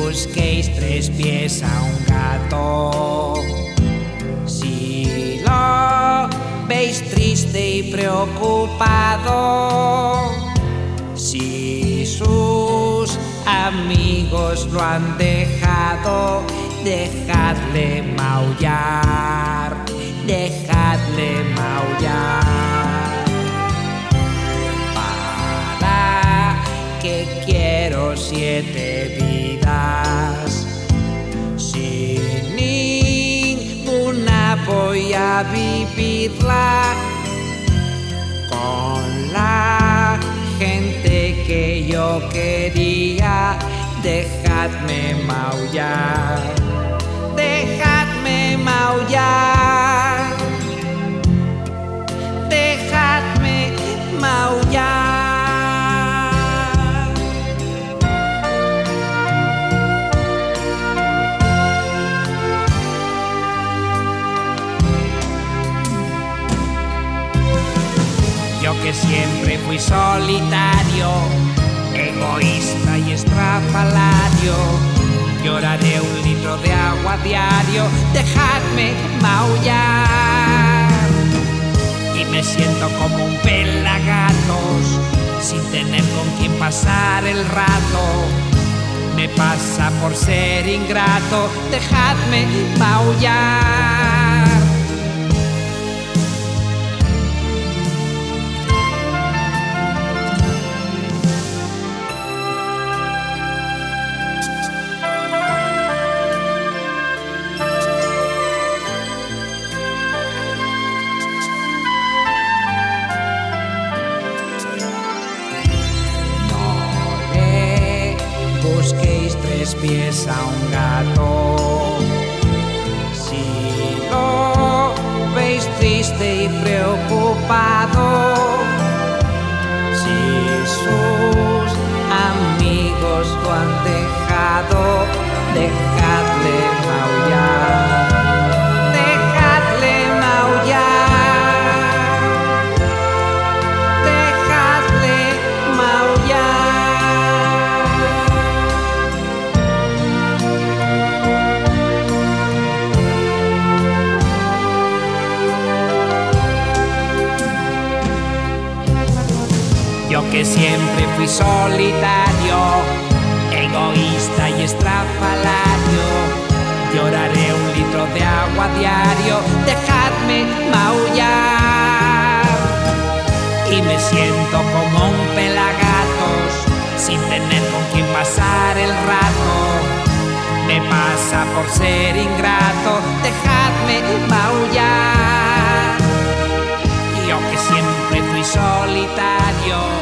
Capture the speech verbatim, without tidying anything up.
busquéis tres pies a un gato. Si lo veis triste y preocupado, si sus amigos lo han dejado, dejadle maullar, dejadle maullar. ¿Para qué quiero siete vidas? Sin ninguna voy a vivirla con la gente que yo quería. Dejadme maullar, dejadme maullar, dejadme maullar. Yo que siempre fui solitario, egoísta y estrafalario, lloraré un litro de agua diario. Dejadme maullar. Y me siento como un pelagatos, sin tener con quien pasar el rato. Me pasa por ser ingrato. Dejadme maullar. Busquéis tres pies a un gato. Si lo veis triste y preocupado, si sus amigos lo han dejado, dejadle maullar, dejadle maullar, dejadle maullar. Yo que siempre fui solitario, egoísta y estrafalario, lloraré un litro de agua diario. Dejadme maullar. Y me siento como un pelagatos, sin tener con quien pasar el rato. Me pasa por ser ingrato. Dejadme maullar. Yo que siempre fui solitario,